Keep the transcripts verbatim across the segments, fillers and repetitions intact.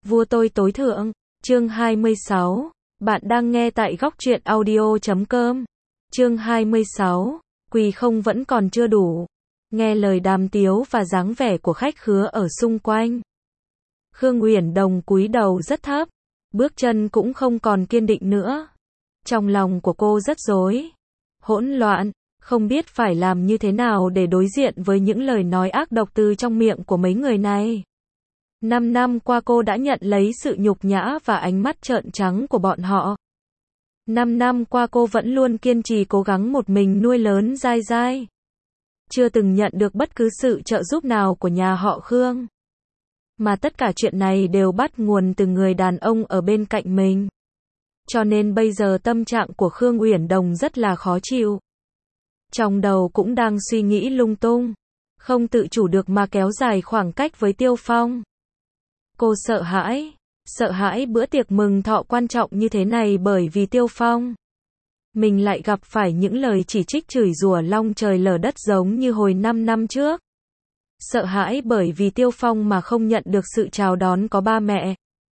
Vua tôi tối thượng, chương hai mươi sáu. Bạn đang nghe tại góc truyện audio chấm com. Chương hai mươi sáu. Quỳ không vẫn còn chưa đủ. Nghe lời đàm tiếu và dáng vẻ của khách khứa ở xung quanh, Khương Uyển Đồng cúi đầu rất thấp, bước chân cũng không còn kiên định nữa. Trong lòng của cô rất rối, hỗn loạn, không biết phải làm như thế nào để đối diện với những lời nói ác độc từ trong miệng của mấy người này. Năm năm qua cô đã nhận lấy sự nhục nhã và ánh mắt trợn trắng của bọn họ. Năm năm qua cô vẫn luôn kiên trì cố gắng một mình nuôi lớn Giai Giai. Chưa từng nhận được bất cứ sự trợ giúp nào của nhà họ Khương. Mà tất cả chuyện này đều bắt nguồn từ người đàn ông ở bên cạnh mình. Cho nên bây giờ tâm trạng của Khương Uyển Đồng rất là khó chịu. Trong đầu cũng đang suy nghĩ lung tung, không tự chủ được mà kéo dài khoảng cách với Tiêu Phong. Cô sợ hãi, sợ hãi bữa tiệc mừng thọ quan trọng như thế này bởi vì Tiêu Phong. Mình lại gặp phải những lời chỉ trích chửi rủa long trời lở đất giống như hồi năm năm trước. Sợ hãi bởi vì Tiêu Phong mà không nhận được sự chào đón có ba mẹ.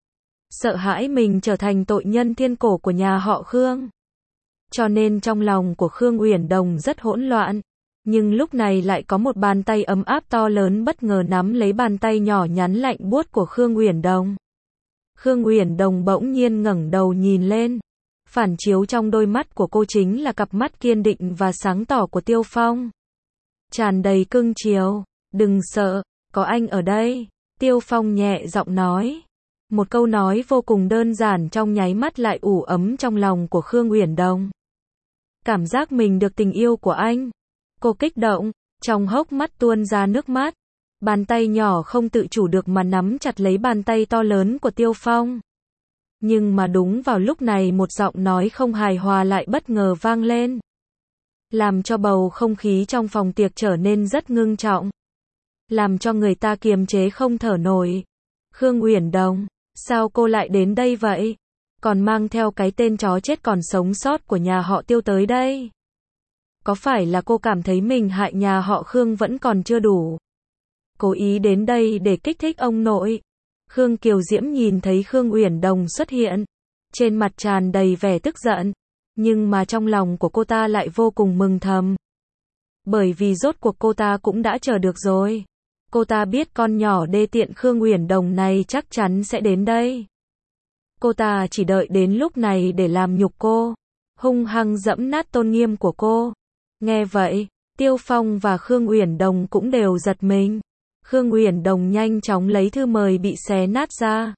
Sợ hãi mình trở thành tội nhân thiên cổ của nhà họ Khương. Cho nên trong lòng của Khương Uyển Đồng rất hỗn loạn. Nhưng lúc này lại có một bàn tay ấm áp to lớn bất ngờ nắm lấy bàn tay nhỏ nhắn lạnh buốt của Khương Uyển Đồng. Khương Uyển Đồng bỗng nhiên ngẩng đầu nhìn lên. Phản chiếu trong đôi mắt của cô chính là cặp mắt kiên định và sáng tỏ của Tiêu Phong. Tràn đầy cưng chiều. Đừng sợ, có anh ở đây. Tiêu Phong nhẹ giọng nói. Một câu nói vô cùng đơn giản trong nháy mắt lại ủ ấm trong lòng của Khương Uyển Đồng. Cảm giác mình được tình yêu của anh. Cô kích động, trong hốc mắt tuôn ra nước mắt. Bàn tay nhỏ không tự chủ được mà nắm chặt lấy bàn tay to lớn của Tiêu Phong. Nhưng mà đúng vào lúc này một giọng nói không hài hòa lại bất ngờ vang lên. Làm cho bầu không khí trong phòng tiệc trở nên rất ngưng trọng. Làm cho người ta kiềm chế không thở nổi. Khương Uyển Đồng, sao cô lại đến đây vậy? Còn mang theo cái tên chó chết còn sống sót của nhà họ Tiêu tới đây. Có phải là cô cảm thấy mình hại nhà họ Khương vẫn còn chưa đủ? Cố ý đến đây để kích thích ông nội. Khương Kiều Diễm nhìn thấy Khương Uyển Đồng xuất hiện. Trên mặt tràn đầy vẻ tức giận. Nhưng mà trong lòng của cô ta lại vô cùng mừng thầm. Bởi vì rốt cuộc cô ta cũng đã chờ được rồi. Cô ta biết con nhỏ đê tiện Khương Uyển Đồng này chắc chắn sẽ đến đây. Cô ta chỉ đợi đến lúc này để làm nhục cô. Hung hăng dẫm nát tôn nghiêm của cô. Nghe vậy, Tiêu Phong và Khương Uyển Đồng cũng đều giật mình. Khương Uyển Đồng nhanh chóng lấy thư mời bị xé nát ra.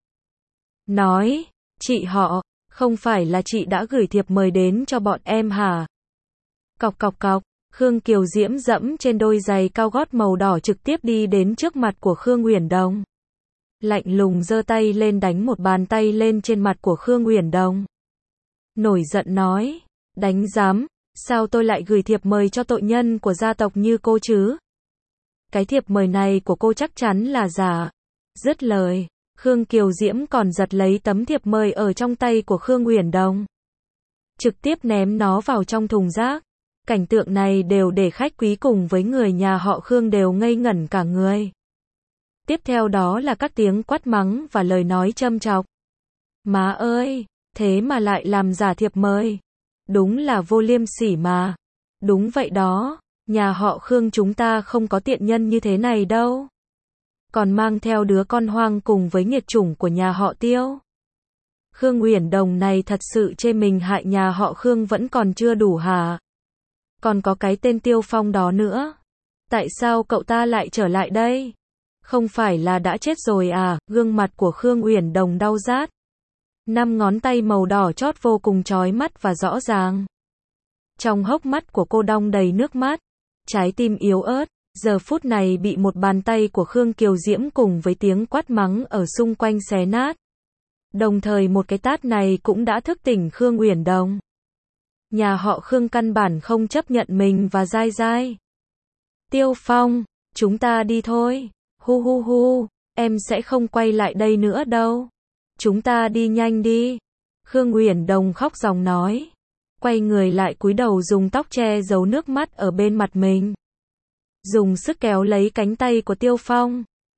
Nói, chị họ, không phải là chị đã gửi thiệp mời đến cho bọn em hả? Cọc cọc cọc, Khương Kiều Diễm dẫm trên đôi giày cao gót màu đỏ trực tiếp đi đến trước mặt của Khương Uyển Đồng. Lạnh lùng giơ tay lên đánh một bàn tay lên trên mặt của Khương Uyển Đồng. Nổi giận nói, đánh giám, sao tôi lại gửi thiệp mời cho tội nhân của gia tộc như cô chứ? Cái thiệp mời này của cô chắc chắn là giả. Dứt lời, Khương Kiều Diễm còn giật lấy tấm thiệp mời ở trong tay của Khương Uyển Đồng. Trực tiếp ném nó vào trong thùng rác. Cảnh tượng này đều để khách quý cùng với người nhà họ Khương đều ngây ngẩn cả người. Tiếp theo đó là các tiếng quát mắng và lời nói châm chọc. Má ơi, thế mà lại làm giả thiệp mời. Đúng là vô liêm sỉ mà. Đúng vậy đó, nhà họ Khương chúng ta không có tiện nhân như thế này đâu. Còn mang theo đứa con hoang cùng với nghiệt chủng của nhà họ Tiêu. Khương Uyển Đồng này thật sự chê mình hại nhà họ Khương vẫn còn chưa đủ hả? Còn có cái tên Tiêu Phong đó nữa. Tại sao cậu ta lại trở lại đây? Không phải là đã chết rồi à? Gương mặt của Khương Uyển Đồng đau rát. Năm ngón tay màu đỏ chót vô cùng chói mắt và rõ ràng. Trong hốc mắt của cô đong đầy nước mắt. Trái tim yếu ớt, giờ phút này bị một bàn tay của Khương Kiều Diễm cùng với tiếng quát mắng ở xung quanh xé nát. Đồng thời một cái tát này cũng đã thức tỉnh Khương Uyển Đồng. Nhà họ Khương căn bản không chấp nhận mình và Giai Giai. Tiêu Phong, chúng ta đi thôi. Hu hu hu, em sẽ không quay lại đây nữa đâu. Chúng ta đi nhanh đi. Khương Uyển Đồng khóc ròng nói. Quay người lại cúi đầu dùng tóc che giấu nước mắt ở bên mặt mình. Dùng sức kéo lấy cánh tay của Tiêu Phong.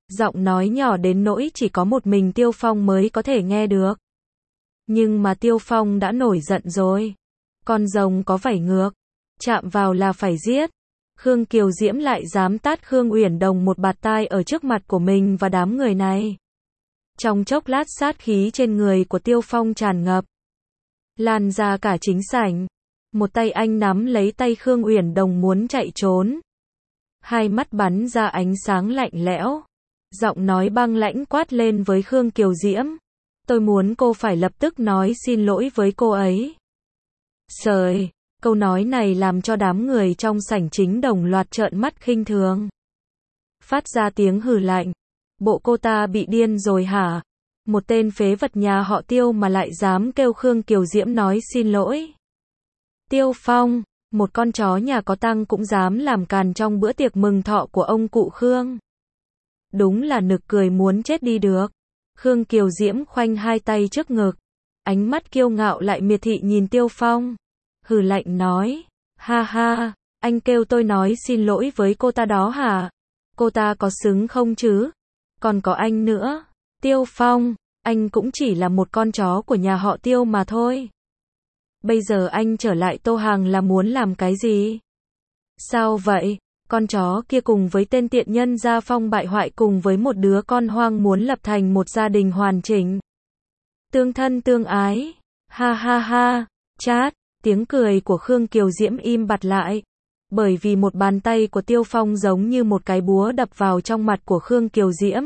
Giọng nói nhỏ đến nỗi chỉ có một mình Tiêu Phong mới có thể nghe được. Nhưng mà Tiêu Phong đã nổi giận rồi. Con rồng có vảy ngược, chạm vào là phải giết. Khương Kiều Diễm lại dám tát Khương Uyển Đồng một bạt tai ở trước mặt của mình và đám người này. Trong chốc lát sát khí trên người của Tiêu Phong tràn ngập, lan ra cả chính sảnh. Một tay anh nắm lấy tay Khương Uyển Đồng muốn chạy trốn. Hai mắt bắn ra ánh sáng lạnh lẽo. Giọng nói băng lãnh quát lên với Khương Kiều Diễm. Tôi muốn cô phải lập tức nói xin lỗi với cô ấy. Trời, câu nói này làm cho đám người trong sảnh chính đồng loạt trợn mắt khinh thường. Phát ra tiếng hừ lạnh. Bộ cô ta bị điên rồi hả? Một tên phế vật nhà họ Tiêu mà lại dám kêu Khương Kiều Diễm nói xin lỗi. Tiêu Phong, một con chó nhà có tăng cũng dám làm càn trong bữa tiệc mừng thọ của ông cụ Khương. Đúng là nực cười muốn chết đi được. Khương Kiều Diễm khoanh hai tay trước ngực. Ánh mắt kiêu ngạo lại miệt thị nhìn Tiêu Phong. Hừ lạnh nói. Ha ha, anh kêu tôi nói xin lỗi với cô ta đó hả? Cô ta có xứng không chứ? Còn có anh nữa. Tiêu Phong, anh cũng chỉ là một con chó của nhà họ Tiêu mà thôi. Bây giờ anh trở lại Tô Hàng là muốn làm cái gì? Sao vậy? Con chó kia cùng với tên tiện nhân Gia Phong bại hoại cùng với một đứa con hoang muốn lập thành một gia đình hoàn chỉnh. Tương thân tương ái. Ha ha ha. Chát. Tiếng cười của Khương Kiều Diễm im bặt lại. Bởi vì một bàn tay của Tiêu Phong giống như một cái búa đập vào trong mặt của Khương Kiều Diễm.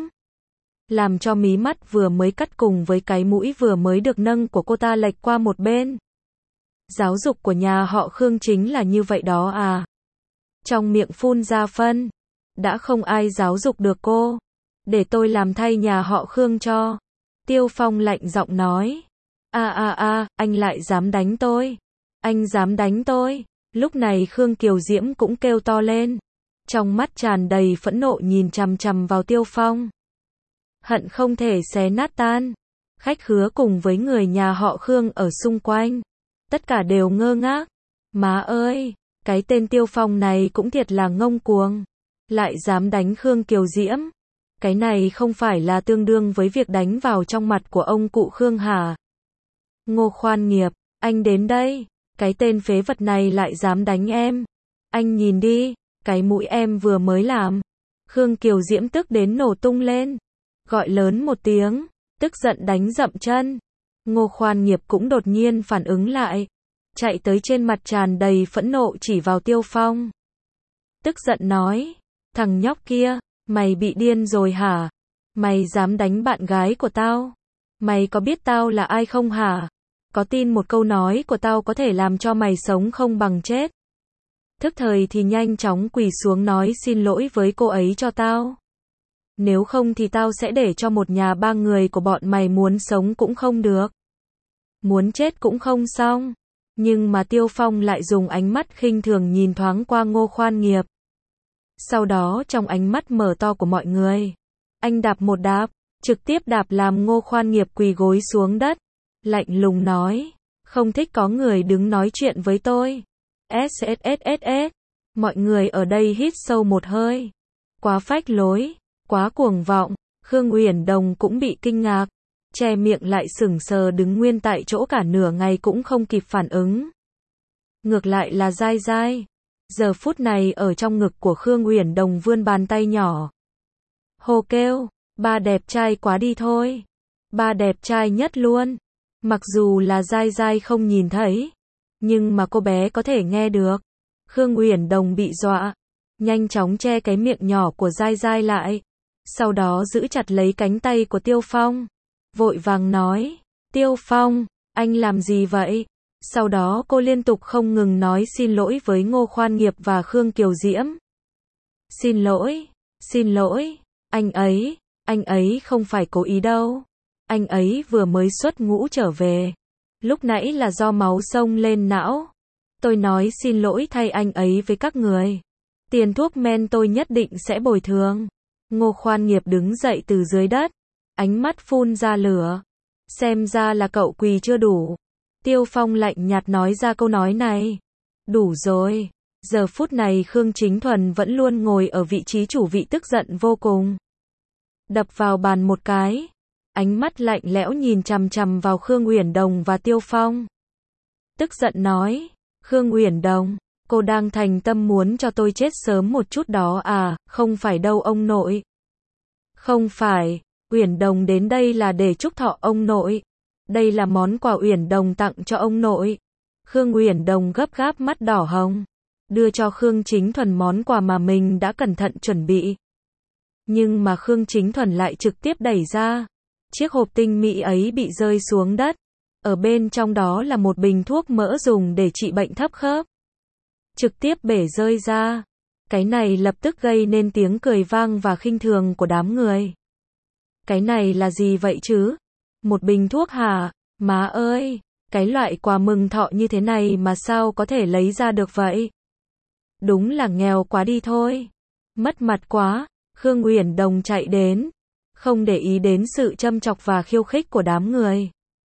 Làm cho mí mắt vừa mới cắt cùng với cái mũi vừa mới được nâng của cô ta lệch qua một bên. Giáo dục của nhà họ Khương chính là như vậy đó à? Trong miệng phun ra phân. Đã không ai giáo dục được cô. Để tôi làm thay nhà họ Khương cho. Tiêu Phong lạnh giọng nói. A a a, anh lại dám đánh tôi. Anh dám đánh tôi. Lúc này Khương Kiều Diễm cũng kêu to lên. Trong mắt tràn đầy phẫn nộ nhìn chằm chằm vào Tiêu Phong. Hận không thể xé nát tan. Khách khứa cùng với người nhà họ Khương ở xung quanh. Tất cả đều ngơ ngác. Má ơi, cái tên Tiêu Phong này cũng thiệt là ngông cuồng. Lại dám đánh Khương Kiều Diễm. Cái này không phải là tương đương với việc đánh vào trong mặt của ông cụ Khương hả? Ngô Khoan Nghiệp, anh đến đây. Cái tên phế vật này lại dám đánh em. Anh nhìn đi, cái mũi em vừa mới làm. Khương Kiều Diễm tức đến nổ tung lên. Gọi lớn một tiếng, tức giận đánh dậm chân. Ngô Khoan Nghiệp cũng đột nhiên phản ứng lại. Chạy tới trên mặt tràn đầy phẫn nộ chỉ vào Tiêu Phong. Tức giận nói, thằng nhóc kia, mày bị điên rồi hả? Mày dám đánh bạn gái của tao? Mày có biết tao là ai không hả? Có tin một câu nói của tao có thể làm cho mày sống không bằng chết? Thức thời thì nhanh chóng quỳ xuống nói xin lỗi với cô ấy cho tao. Nếu không thì tao sẽ để cho một nhà ba người của bọn mày muốn sống cũng không được. Muốn chết cũng không xong. Nhưng mà Tiêu Phong lại dùng ánh mắt khinh thường nhìn thoáng qua Ngô Khoan Nghiệp. Sau đó trong ánh mắt mở to của mọi người, anh đạp một đạp, trực tiếp đạp làm Ngô Khoan Nghiệp quỳ gối xuống đất. Lạnh lùng nói, không thích có người đứng nói chuyện với tôi. ét ét ét ét ét. Mọi người ở đây hít sâu một hơi. Quá phách lối, quá cuồng vọng. Khương Uyển Đồng cũng bị kinh ngạc. Che miệng lại sững sờ đứng nguyên tại chỗ cả nửa ngày cũng không kịp phản ứng. Ngược lại là Giai Giai. Giờ phút này ở trong ngực của Khương Uyển Đồng vươn bàn tay nhỏ. Hô kêu, ba đẹp trai quá đi thôi. Ba đẹp trai nhất luôn. Mặc dù là Giai Giai không nhìn thấy, nhưng mà cô bé có thể nghe được. Khương Uyển Đồng bị dọa, nhanh chóng che cái miệng nhỏ của Giai Giai lại. Sau đó giữ chặt lấy cánh tay của Tiêu Phong. Vội vàng nói, Tiêu Phong, anh làm gì vậy? Sau đó cô liên tục không ngừng nói xin lỗi với Ngô Khoan Nghiệp và Khương Kiều Diễm. Xin lỗi, xin lỗi, anh ấy, anh ấy không phải cố ý đâu. Anh ấy vừa mới xuất ngũ trở về. Lúc nãy là do máu xông lên não. Tôi nói xin lỗi thay anh ấy với các người. Tiền thuốc men tôi nhất định sẽ bồi thường. Ngô Khoan Nghiệp đứng dậy từ dưới đất. Ánh mắt phun ra lửa. Xem ra là cậu quỳ chưa đủ. Tiêu Phong lạnh nhạt nói ra câu nói này. Đủ rồi. Giờ phút này Khương Chính Thuần vẫn luôn ngồi ở vị trí chủ vị tức giận vô cùng. đập vào bàn một cái. Ánh mắt lạnh lẽo nhìn chằm chằm vào Khương Uyển Đồng và Tiêu Phong. Tức giận nói, Khương Uyển Đồng, cô đang thành tâm muốn cho tôi chết sớm một chút đó à, không phải đâu ông nội. Không phải, Uyển Đồng đến đây là để chúc thọ ông nội. Đây là món quà Uyển Đồng tặng cho ông nội. Khương Uyển Đồng gấp gáp mắt đỏ hồng, đưa cho Khương Chính Thuần món quà mà mình đã cẩn thận chuẩn bị. Nhưng mà Khương Chính Thuần lại trực tiếp đẩy ra. Chiếc hộp tinh mỹ ấy bị rơi xuống đất. Ở bên trong đó là một bình thuốc mỡ dùng để trị bệnh thấp khớp. Trực tiếp bể rơi ra. Cái này lập tức gây nên tiếng cười vang và khinh thường của đám người. Cái này là gì vậy chứ? Một bình thuốc hả? Má ơi, cái loại quà mừng thọ như thế này mà sao có thể lấy ra được vậy? Đúng là nghèo quá đi thôi. Mất mặt quá. Khương Uyển Đồng chạy đến, không để ý đến sự châm chọc và khiêu khích của đám người.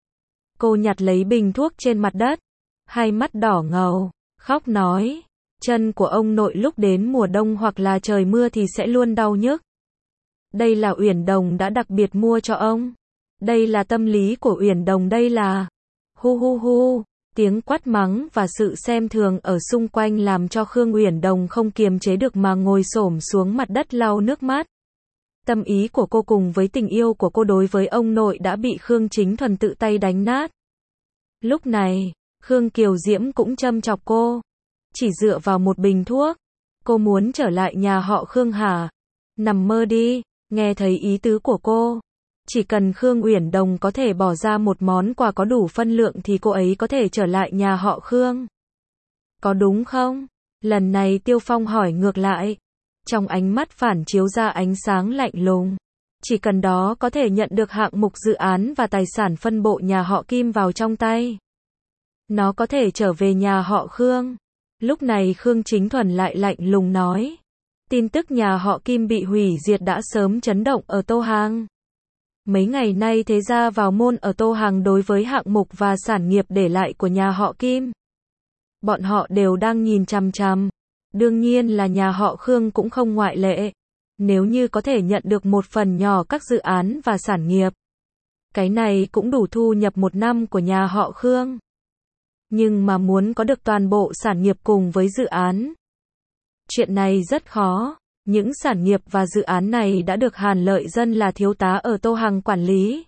Cô nhặt lấy bình thuốc trên mặt đất, hai mắt đỏ ngầu, khóc nói, chân của ông nội lúc đến mùa đông hoặc là trời mưa thì sẽ luôn đau nhức. Đây là Uyển Đồng đã đặc biệt mua cho ông. Đây là tâm lý của Uyển Đồng đây là. Hu hu hu, tiếng quát mắng và sự xem thường ở xung quanh làm cho Khương Uyển Đồng không kiềm chế được mà ngồi xổm xuống mặt đất lau nước mắt. Tâm ý của cô cùng với tình yêu của cô đối với ông nội đã bị Khương Chính Thuần tự tay đánh nát. Lúc này, Khương Kiều Diễm cũng châm chọc cô. Chỉ dựa vào một bình thuốc, cô muốn trở lại nhà họ Khương hả? Nằm mơ đi, nghe thấy ý tứ của cô. Chỉ cần Khương Uyển Đồng có thể bỏ ra một món quà có đủ phân lượng thì cô ấy có thể trở lại nhà họ Khương. Có đúng không? Lần này Tiêu Phong hỏi ngược lại. Trong ánh mắt phản chiếu ra ánh sáng lạnh lùng. Chỉ cần đó có thể nhận được hạng mục dự án và tài sản phân bộ nhà họ Kim vào trong tay. Nó có thể trở về nhà họ Khương. Lúc này Khương Chính Thuần lại lạnh lùng nói. Tin tức nhà họ Kim bị hủy diệt đã sớm chấn động ở Tô Hàng. Mấy ngày nay thế gia vào môn ở Tô Hàng đối với hạng mục và sản nghiệp để lại của nhà họ Kim. Bọn họ đều đang nhìn chằm chằm. Đương nhiên là nhà họ Khương cũng không ngoại lệ. Nếu như có thể nhận được một phần nhỏ các dự án và sản nghiệp, cái này cũng đủ thu nhập một năm của nhà họ Khương. Nhưng mà muốn có được toàn bộ sản nghiệp cùng với dự án, chuyện này rất khó. Những sản nghiệp và dự án này đã được Hàn Lợi Dân là thiếu tá ở Tô Hàng quản lý.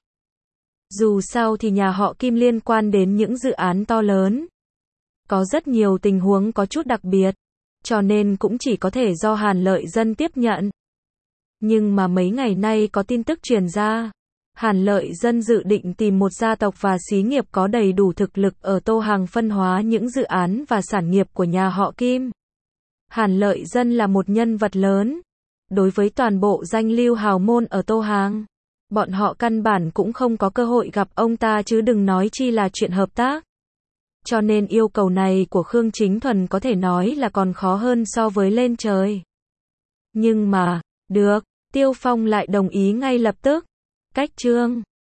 Dù sao thì nhà họ Kim liên quan đến những dự án to lớn. Có rất nhiều tình huống có chút đặc biệt, cho nên cũng chỉ có thể do Hàn Lợi Dân tiếp nhận. Nhưng mà mấy ngày nay có tin tức truyền ra, Hàn Lợi Dân dự định tìm một gia tộc và xí nghiệp có đầy đủ thực lực ở Tô Hàng phân hóa những dự án và sản nghiệp của nhà họ Kim. Hàn Lợi Dân là một nhân vật lớn. Đối với toàn bộ danh lưu hào môn ở Tô Hàng, bọn họ căn bản cũng không có cơ hội gặp ông ta chứ đừng nói chi là chuyện hợp tác. Cho nên yêu cầu này của Khương Chính Thuần có thể nói là còn khó hơn so với lên trời. Nhưng mà, được, Tiêu Phong lại đồng ý ngay lập tức. Cách chương